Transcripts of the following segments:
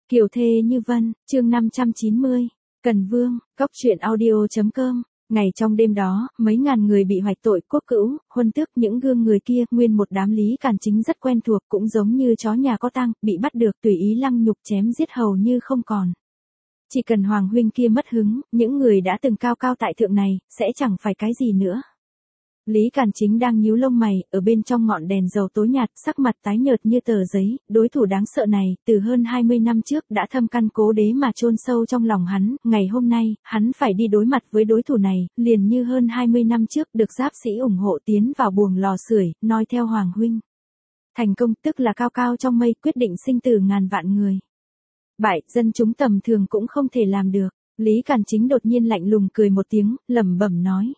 Kiều thê như vân, chương 590. Cần Vương, Cốc truyện audio.com. Ngày trong đêm đó, mấy ngàn người bị hoạch tội quốc cữu, huân tước, những gương người kia, nguyên một đám Lý Càn Chính rất quen thuộc, cũng giống như chó nhà có tang, bị bắt được tùy ý lăng nhục chém giết hầu như không còn. Chỉ cần Hoàng huynh kia mất hứng, những người đã từng cao cao tại thượng này, sẽ chẳng phải cái gì nữa. Lý Càn Chính đang nhíu lông mày, ở bên trong ngọn đèn dầu tối nhạt, sắc mặt tái nhợt như tờ giấy, đối thủ đáng sợ này, từ hơn 20 năm trước đã thâm căn cố đế mà chôn sâu trong lòng hắn, ngày hôm nay, hắn phải đi đối mặt với đối thủ này, liền như hơn 20 năm trước được giáp sĩ ủng hộ tiến vào buồng lò sưởi, noi theo Hoàng huynh. Thành công tức là cao cao trong mây, quyết định sinh tử ngàn vạn người. Bại, dân chúng tầm thường cũng không thể làm được. Lý Càn Chính đột nhiên lạnh lùng cười một tiếng, lẩm bẩm nói.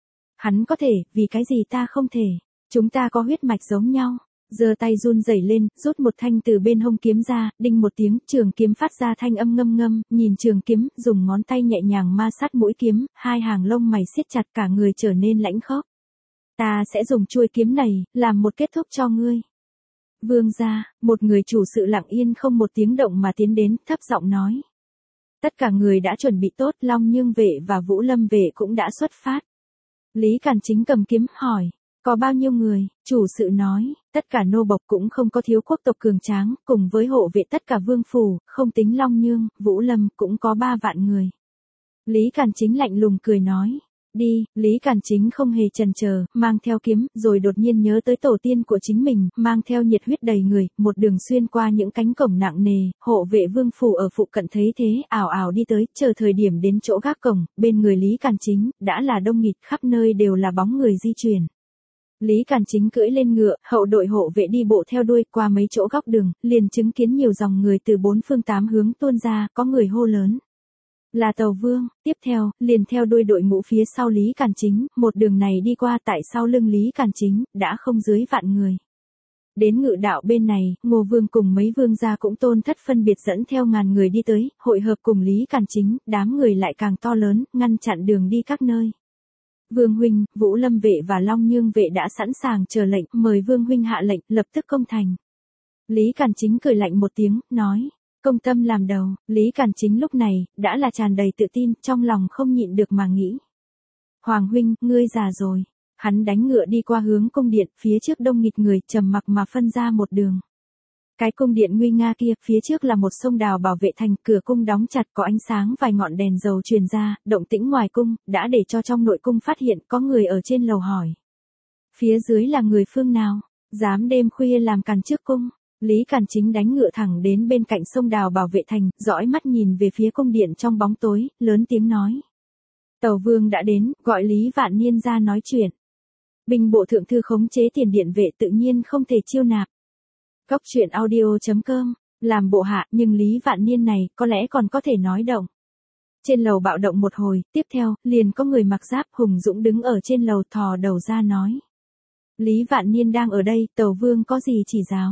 Hắn có thể, vì cái gì ta không thể? Chúng ta có huyết mạch giống nhau. Giơ tay run rẩy lên, rút một thanh từ bên hông kiếm ra, đinh một tiếng, trường kiếm phát ra thanh âm ngâm ngâm, nhìn trường kiếm, dùng ngón tay nhẹ nhàng ma sát mũi kiếm, hai hàng lông mày siết chặt, cả người trở nên lãnh khốc. Ta sẽ dùng chuôi kiếm này, làm một kết thúc cho ngươi. Vương gia, một người chủ sự lặng yên không một tiếng động mà tiến đến, thấp giọng nói. Tất cả người đã chuẩn bị tốt, Long Nhương vệ và Vũ Lâm vệ cũng đã xuất phát. Lý Càn Chính cầm kiếm, hỏi, có bao nhiêu người? Chủ sự nói, tất cả nô bộc, cũng không có thiếu quốc tộc cường tráng, cùng với hộ vệ tất cả vương phủ, không tính Long Nhương, Vũ Lâm, cũng có 3 vạn người. Lý Càn Chính lạnh lùng cười nói, đi. Lý Càn Chính không hề chần chờ, mang theo kiếm, rồi đột nhiên nhớ tới tổ tiên của chính mình, mang theo nhiệt huyết đầy người, một đường xuyên qua những cánh cổng nặng nề, hộ vệ vương phủ ở phụ cận thấy thế, ảo ảo đi tới, chờ thời điểm đến chỗ gác cổng, bên người Lý Càn Chính, đã là đông nghịt, khắp nơi đều là bóng người di chuyển. Lý Càn Chính cưỡi lên ngựa, hậu đội hộ vệ đi bộ theo đuôi, qua mấy chỗ góc đường, liền chứng kiến nhiều dòng người từ 4 phương 8 hướng tuôn ra, có người hô lớn. Là Tàu Vương. Tiếp theo, liền theo đuôi đội ngũ phía sau Lý Càn Chính, một đường này đi qua, tại sau lưng Lý Càn Chính, đã không dưới vạn người. Đến ngự đạo bên này, Ngô Vương cùng mấy vương gia cũng tôn thất phân biệt dẫn theo ngàn người đi tới, hội hợp cùng Lý Càn Chính, đám người lại càng to lớn, ngăn chặn đường đi các nơi. Vương huynh, Vũ Lâm vệ và Long Nhương vệ đã sẵn sàng chờ lệnh, mời Vương huynh hạ lệnh, lập tức công thành. Lý Càn Chính cười lạnh một tiếng, nói. Công tâm làm đầu. Lý Càn Chính lúc này, đã là tràn đầy tự tin, trong lòng không nhịn được mà nghĩ. Hoàng huynh, ngươi già rồi. Hắn đánh ngựa đi qua hướng cung điện, phía trước đông nghịt người, trầm mặc mà phân ra một đường. Cái cung điện nguy nga kia, phía trước là một sông đào bảo vệ thành, cửa cung đóng chặt, có ánh sáng vài ngọn đèn dầu truyền ra, động tĩnh ngoài cung, đã để cho trong nội cung phát hiện có người ở trên lầu hỏi. Phía dưới là người phương nào, dám đêm khuya làm càn trước cung. Lý Càn Chính đánh ngựa thẳng đến bên cạnh sông đào bảo vệ thành, dõi mắt nhìn về phía cung điện trong bóng tối, lớn tiếng nói. Tàu Vương đã đến, gọi Lý Vạn Niên ra nói chuyện. Binh bộ thượng thư khống chế tiền điện vệ tự nhiên không thể chiêu nạp. Cốc truyện audio.com, làm bộ hạ, nhưng Lý Vạn Niên này, có lẽ còn có thể nói động. Trên lầu bạo động một hồi, tiếp theo, liền có người mặc giáp hùng dũng đứng ở trên lầu, thò đầu ra nói. Lý Vạn Niên đang ở đây, Tàu Vương có gì chỉ giáo?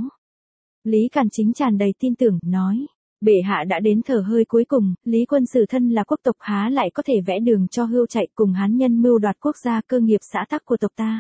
Lý Càn Chính tràn đầy tin tưởng, nói. Bệ hạ đã đến thở hơi cuối cùng, Lý Quân Sử thân là quốc tộc há lại có thể vẽ đường cho hươu chạy, cùng hán nhân mưu đoạt quốc gia cơ nghiệp xã tắc của tộc ta.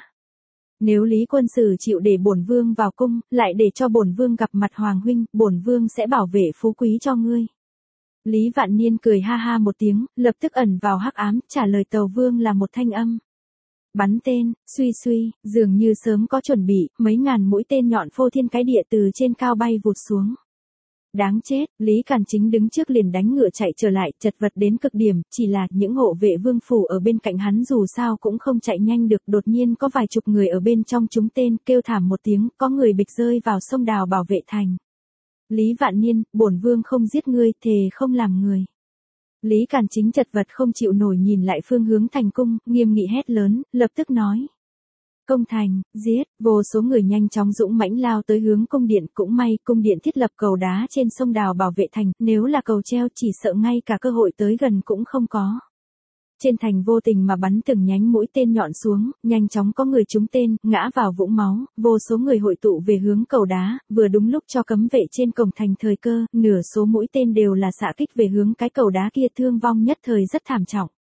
Nếu Lý Quân Sử chịu để bổn vương vào cung, lại để cho bổn vương gặp mặt Hoàng huynh, bổn vương sẽ bảo vệ phú quý cho ngươi. Lý Vạn Niên cười ha ha một tiếng, lập tức ẩn vào hắc ám, trả lời Tàu Vương là một thanh âm. Bắn tên, suy suy, dường như sớm có chuẩn bị, mấy ngàn mũi tên nhọn phô thiên cái địa từ trên cao bay vụt xuống. Đáng chết, Lý Càn Chính đứng trước liền đánh ngựa chạy trở lại, chật vật đến cực điểm, chỉ là những hộ vệ vương phủ ở bên cạnh hắn dù sao cũng không chạy nhanh được, đột nhiên có vài chục người ở bên trong trúng tên, kêu thảm một tiếng, có người bịch rơi vào sông đào bảo vệ thành. Lý Vạn Niên, bổn vương không giết ngươi, thề không làm người. Lý Càn Chính chật vật không chịu nổi nhìn lại phương hướng thành cung, nghiêm nghị hét lớn, lập tức nói. Công thành, giết, vô số người nhanh chóng dũng mãnh lao tới hướng cung điện, cũng may, cung điện thiết lập cầu đá trên sông đào bảo vệ thành, nếu là cầu treo chỉ sợ ngay cả cơ hội tới gần cũng không có. Trên thành vô tình mà bắn từng nhánh mũi tên nhọn xuống, nhanh chóng có người trúng tên, ngã vào vũng máu, vô số người hội tụ về hướng cầu đá, vừa đúng lúc cho cấm vệ trên cổng thành thời cơ, nửa số mũi tên đều là xạ kích về hướng cái cầu đá kia, thương vong nhất thời rất thảm trọng.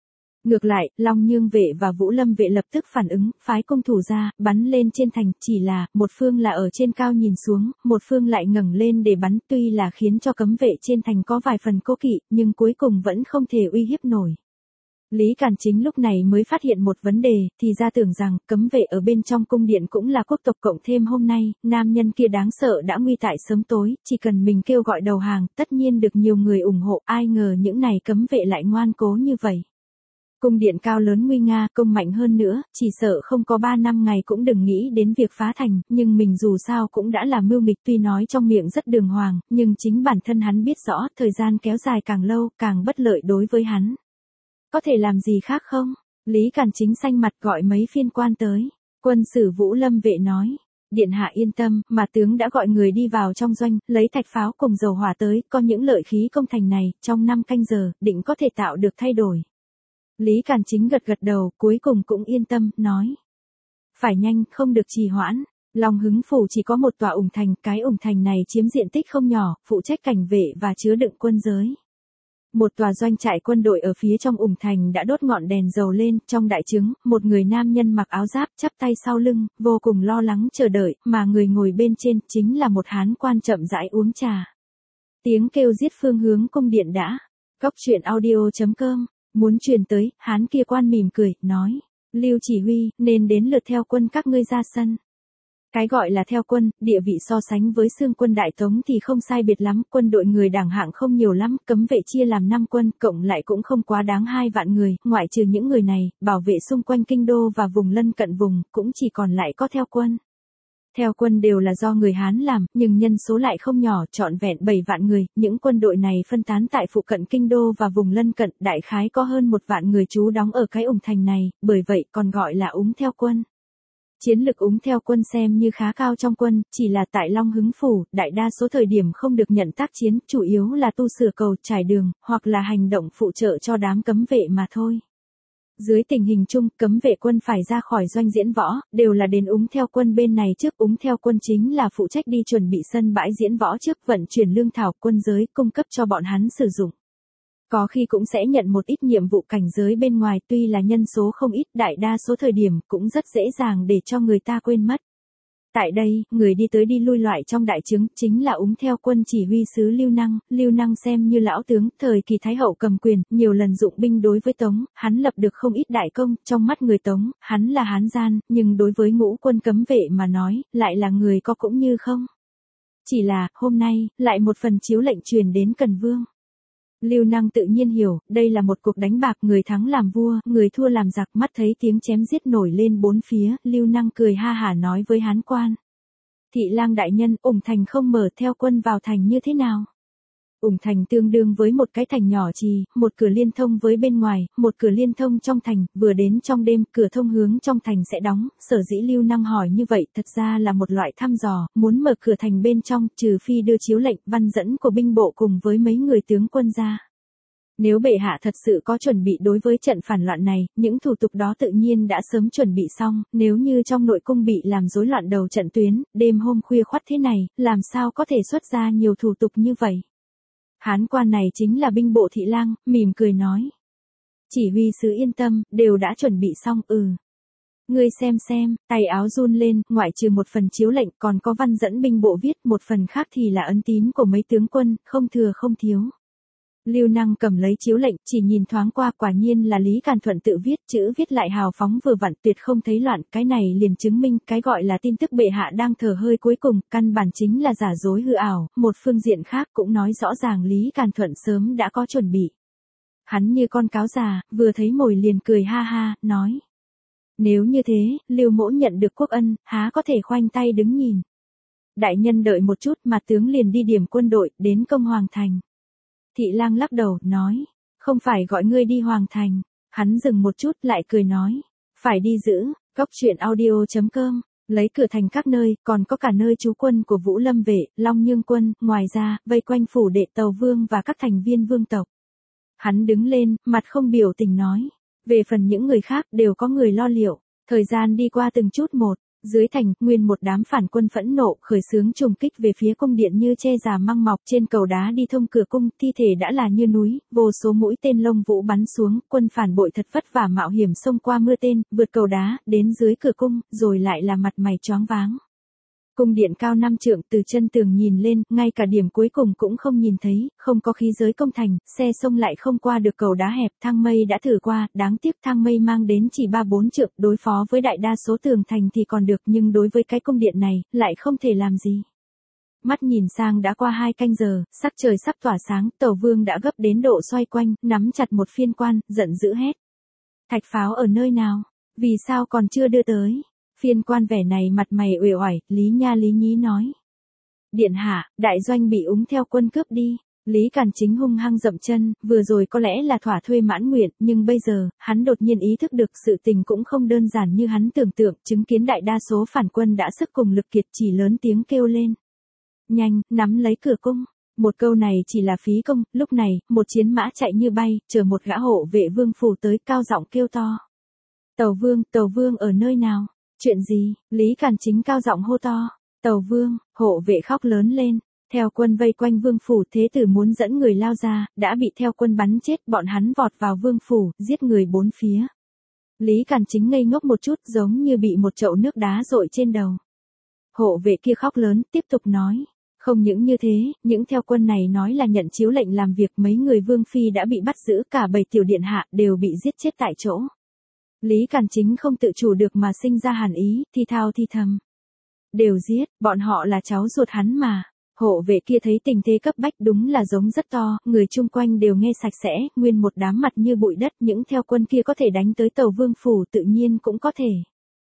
Ngược lại, Long Nhương vệ và Vũ Lâm vệ lập tức phản ứng, phái cung thủ ra, bắn lên trên thành, chỉ là, một phương là ở trên cao nhìn xuống, một phương lại ngẩng lên để bắn, tuy là khiến cho cấm vệ trên thành có vài phần cố kỵ, nhưng cuối cùng vẫn không thể uy hiếp nổi. Lý Càn Chính lúc này mới phát hiện một vấn đề, thì ra tưởng rằng, cấm vệ ở bên trong cung điện cũng là quốc tộc cộng thêm hôm nay, nam nhân kia đáng sợ đã nguy tại sớm tối, chỉ cần mình kêu gọi đầu hàng, tất nhiên được nhiều người ủng hộ, ai ngờ những này cấm vệ lại ngoan cố như vậy. Cung điện cao lớn nguy nga, công mạnh hơn nữa, chỉ sợ không có 3 năm ngày cũng đừng nghĩ đến việc phá thành, nhưng mình dù sao cũng đã là mưu nghịch, tuy nói trong miệng rất đường hoàng, nhưng chính bản thân hắn biết rõ, thời gian kéo dài càng lâu, càng bất lợi đối với hắn. Có thể làm gì khác không? Lý Càn Chính xanh mặt gọi mấy phiên quan tới. Quân sử Vũ Lâm vệ nói. Điện hạ yên tâm, mà tướng đã gọi người đi vào trong doanh, lấy thạch pháo cùng dầu hỏa tới, có những lợi khí công thành này, trong 5 canh giờ, định có thể tạo được thay đổi. Lý Càn Chính gật gật đầu, cuối cùng cũng yên tâm, nói. Phải nhanh, không được trì hoãn. Long Hứng Phủ chỉ có một tòa ủng thành, cái ủng thành này chiếm diện tích không nhỏ, phụ trách cảnh vệ và chứa đựng quân giới. Một tòa doanh trại quân đội ở phía trong ủng thành đã đốt ngọn đèn dầu lên, trong đại trướng, một người nam nhân mặc áo giáp chắp tay sau lưng, vô cùng lo lắng chờ đợi, mà người ngồi bên trên chính là một hán quan chậm rãi uống trà. Tiếng kêu giết phương hướng cung điện đã. Cóc truyện audio.com, muốn truyền tới, hán kia quan mỉm cười, nói, Lưu chỉ huy, nên đến lượt theo quân các ngươi ra sân. Cái gọi là theo quân, địa vị so sánh với xương quân Đại Tống thì không sai biệt lắm, quân đội người đảng hạng không nhiều lắm, cấm vệ chia làm 5 quân, cộng lại cũng không quá đáng 2 vạn người, ngoại trừ những người này, bảo vệ xung quanh kinh đô và vùng lân cận vùng, cũng chỉ còn lại có theo quân. Theo quân đều là do người Hán làm, nhưng nhân số lại không nhỏ, trọn vẹn 7 vạn người, những quân đội này phân tán tại phụ cận kinh đô và vùng lân cận, đại khái có hơn 1 vạn người trú đóng ở cái ủng thành này, bởi vậy còn gọi là úng theo quân. Chiến lực úng theo quân xem như khá cao trong quân, chỉ là tại Long Hứng Phủ, đại đa số thời điểm không được nhận tác chiến, chủ yếu là tu sửa cầu, trải đường, hoặc là hành động phụ trợ cho đám cấm vệ mà thôi. Dưới tình hình chung, cấm vệ quân phải ra khỏi doanh diễn võ, đều là đến úng theo quân bên này trước. Úng theo quân chính là phụ trách đi chuẩn bị sân bãi diễn võ trước, vận chuyển lương thảo, quân giới, cung cấp cho bọn hắn sử dụng. Có khi cũng sẽ nhận một ít nhiệm vụ cảnh giới bên ngoài, tuy là nhân số không ít, đại đa số thời điểm cũng rất dễ dàng để cho người ta quên mất. Tại đây, người đi tới đi lui loại trong đại trướng, chính là úng theo quân chỉ huy sứ Lưu Năng xem như lão tướng, thời kỳ Thái Hậu cầm quyền, nhiều lần dụng binh đối với Tống, hắn lập được không ít đại công, trong mắt người Tống, hắn là hán gian, nhưng đối với ngũ quân cấm vệ mà nói, lại là người có cũng như không. Chỉ là, hôm nay, lại một phần chiếu lệnh truyền đến Cần Vương. Lưu Năng tự nhiên hiểu, đây là một cuộc đánh bạc, người thắng làm vua, người thua làm giặc, mắt thấy tiếng chém giết nổi lên bốn phía, Lưu Năng cười ha hả nói với hán quan. Thị lang đại nhân, ủng thành không mở, theo quân vào thành như thế nào? Ủng thành tương đương với một cái thành nhỏ trì, một cửa liên thông với bên ngoài, một cửa liên thông trong thành, vừa đến trong đêm, cửa thông hướng trong thành sẽ đóng, sở dĩ Lưu Năng hỏi như vậy, thật ra là một loại thăm dò, muốn mở cửa thành bên trong, trừ phi đưa chiếu lệnh, văn dẫn của binh bộ cùng với mấy người tướng quân ra. Nếu bệ hạ thật sự có chuẩn bị đối với trận phản loạn này, những thủ tục đó tự nhiên đã sớm chuẩn bị xong, nếu như trong nội cung bị làm rối loạn đầu trận tuyến, đêm hôm khuya khoắt thế này, làm sao có thể xuất ra nhiều thủ tục như vậy? Hán quan này chính là binh bộ thị lang, mỉm cười nói. Chỉ huy sứ yên tâm, đều đã chuẩn bị xong, Ngươi xem, tay áo run lên, ngoại trừ một phần chiếu lệnh còn có văn dẫn binh bộ viết, một phần khác thì là ấn tín của mấy tướng quân, không thừa không thiếu. Lưu Năng cầm lấy chiếu lệnh, chỉ nhìn thoáng qua, quả nhiên là Lý Càn Thuận tự viết, chữ viết lại hào phóng vừa vặn, tuyệt không thấy loạn, cái này liền chứng minh, cái gọi là tin tức bệ hạ đang thở hơi cuối cùng, căn bản chính là giả dối hư ảo, một phương diện khác cũng nói rõ ràng Lý Càn Thuận sớm đã có chuẩn bị. Hắn như con cáo già, vừa thấy mồi liền cười ha ha, nói. Nếu như thế, Lưu mỗ nhận được quốc ân, há có thể khoanh tay đứng nhìn. Đại nhân đợi một chút, mà tướng liền đi điểm quân đội, đến công Hoàng Thành. Thị lang lắc đầu, nói, không phải gọi ngươi đi Hoàng Thành. Hắn dừng một chút lại cười nói, phải đi giữ, cóc truyện audio.com, lấy cửa thành các nơi, còn có cả nơi trú quân của Vũ Lâm vệ, Long Nhương quân, ngoài ra, vây quanh phủ đệ Tàu Vương và các thành viên vương tộc. Hắn đứng lên, mặt không biểu tình nói, về phần những người khác đều có người lo liệu, thời gian đi qua từng chút một. Dưới thành, nguyên một đám phản quân phẫn nộ, khởi xướng trùng kích về phía cung điện như che già măng mọc, trên cầu đá đi thông cửa cung, thi thể đã là như núi, vô số mũi tên lông vũ bắn xuống, quân phản bội thật vất vả mạo hiểm xông qua mưa tên, vượt cầu đá, đến dưới cửa cung, rồi lại là mặt mày choáng váng. Cung điện cao 5 trượng, từ chân tường nhìn lên, ngay cả điểm cuối cùng cũng không nhìn thấy, không có khí giới công thành, xe xông lại không qua được cầu đá hẹp, thang mây đã thử qua, đáng tiếc thang mây mang đến chỉ 3-4 trượng, đối phó với đại đa số tường thành thì còn được, nhưng đối với cái cung điện này, lại không thể làm gì. Mắt nhìn sang đã qua 2 canh giờ, sắc trời sắp tỏa sáng, Tàu Vương đã gấp đến độ xoay quanh, nắm chặt một phiên quan, giận dữ hét. Thạch pháo ở nơi nào? Vì sao còn chưa đưa tới? Phiên quan vẻ này mặt mày uể oải, Lý Nha Lý Nhí nói. Điện hạ, đại doanh bị úng theo quân cướp đi. Lý Càn Chính hung hăng dậm chân, vừa rồi có lẽ là thỏa thuê mãn nguyện, nhưng bây giờ, hắn đột nhiên ý thức được sự tình cũng không đơn giản như hắn tưởng tượng, chứng kiến đại đa số phản quân đã sức cùng lực kiệt, chỉ lớn tiếng kêu lên. Nhanh, nắm lấy cửa cung. Một câu này chỉ là phí công, lúc này, một chiến mã chạy như bay, chờ một gã hộ vệ vương phủ tới, cao giọng kêu to. Tàu Vương ở nơi nào? Chuyện gì? Lý Càn Chính cao giọng hô to. Tàu Vương, hộ vệ khóc lớn lên. Theo quân vây quanh vương phủ, thế tử muốn dẫn người lao ra, đã bị theo quân bắn chết, bọn hắn vọt vào vương phủ, giết người bốn phía. Lý Càn Chính ngây ngốc một chút, giống như bị một chậu nước đá dội trên đầu. Hộ vệ kia khóc lớn, tiếp tục nói. Không những như thế, những theo quân này nói là nhận chiếu lệnh làm việc, mấy người vương phi đã bị bắt giữ, cả 7 tiểu điện hạ đều bị giết chết tại chỗ. Lý Càn Chính không tự chủ được mà sinh ra hàn ý, thi thao thi thầm. Đều giết, bọn họ là cháu ruột hắn mà. Hộ vệ kia thấy tình thế cấp bách đúng là giống rất to, người chung quanh đều nghe sạch sẽ, nguyên một đám mặt như bụi đất, những theo quân kia có thể đánh tới Tàu Vương phủ tự nhiên cũng có thể.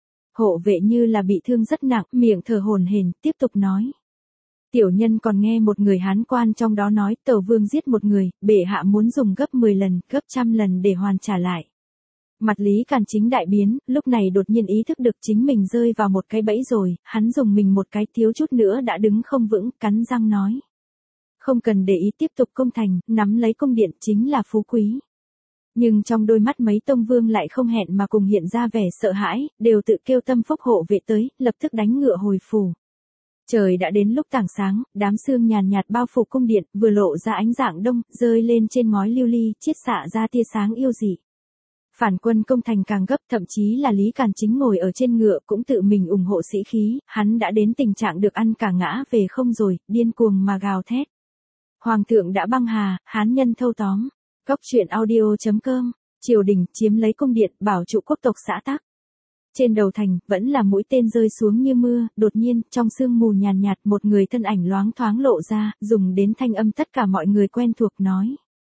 Hộ vệ như là bị thương rất nặng, miệng thở hổn hển, tiếp tục nói. Tiểu nhân còn nghe một người Hán quan trong đó nói Tàu Vương giết một người, bệ hạ muốn dùng gấp 10 lần, gấp 100 lần để hoàn trả lại. Mặt Lý Càn Chính đại biến, lúc này đột nhiên ý thức được chính mình rơi vào một cái bẫy rồi, hắn dùng mình một cái thiếu chút nữa đã đứng không vững, cắn răng nói. Không cần để ý tiếp tục công thành, nắm lấy cung điện chính là phú quý. Nhưng trong đôi mắt mấy tông vương lại không hẹn mà cùng hiện ra vẻ sợ hãi, đều tự kêu tâm phúc hộ vệ tới, lập tức đánh ngựa hồi phủ. Trời đã đến lúc tảng sáng, đám sương nhàn nhạt bao phủ cung điện, vừa lộ ra ánh dạng đông, rơi lên trên ngói lưu ly, chiết xạ ra tia sáng yêu dị. Phản quân công thành càng gấp, thậm chí là Lý Càn Chính ngồi ở trên ngựa cũng tự mình ủng hộ sĩ khí, hắn đã đến tình trạng được ăn cả ngã về không rồi, điên cuồng mà gào thét. Hoàng thượng đã băng hà, hán nhân thâu tóm. Góc truyện audio.com, triều đình chiếm lấy cung điện, bảo trụ quốc tộc xã tắc. Trên đầu thành, vẫn là mũi tên rơi xuống như mưa, đột nhiên, trong sương mù nhàn nhạt một người thân ảnh loáng thoáng lộ ra, dùng đến thanh âm tất cả mọi người quen thuộc nói.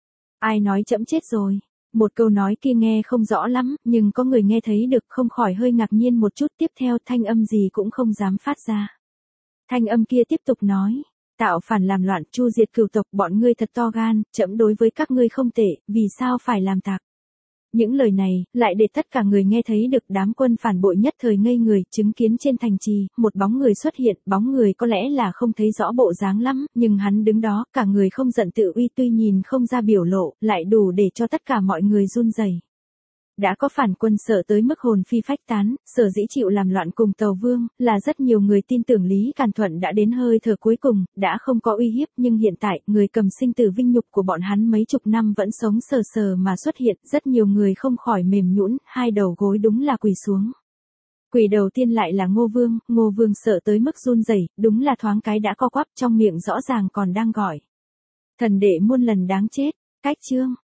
Ai nói trẫm chết rồi? Một câu nói kia nghe không rõ lắm, nhưng có người nghe thấy được không khỏi hơi ngạc nhiên một chút, tiếp theo thanh âm gì cũng không dám phát ra. Thanh âm kia tiếp tục nói. Tạo phản làm loạn, chu diệt cửu tộc, bọn ngươi thật to gan, trẫm đối với các ngươi không tệ, vì sao phải làm tặc? Những lời này, lại để tất cả người nghe thấy được, đám quân phản bội nhất thời ngây người, chứng kiến trên thành trì, một bóng người xuất hiện, bóng người có lẽ là không thấy rõ bộ dáng lắm, nhưng hắn đứng đó, cả người không giận tự uy, tuy nhìn không ra biểu lộ, lại đủ để cho tất cả mọi người run rẩy. Đã có phản quân sợ tới mức hồn phi phách tán, sở dĩ chịu làm loạn cùng Tàu Vương, là rất nhiều người tin tưởng Lý Càn Thuận đã đến hơi thở cuối cùng, đã không có uy hiếp, nhưng hiện tại, người cầm sinh tử vinh nhục của bọn hắn mấy chục năm vẫn sống sờ sờ mà xuất hiện, rất nhiều người không khỏi mềm nhũn, hai đầu gối đúng là quỳ xuống. Quỳ đầu tiên lại là Ngô Vương sợ tới mức run rẩy, đúng là thoáng cái đã co quắp, trong miệng rõ ràng còn đang gọi. Thần đệ muôn lần đáng chết, cách chương.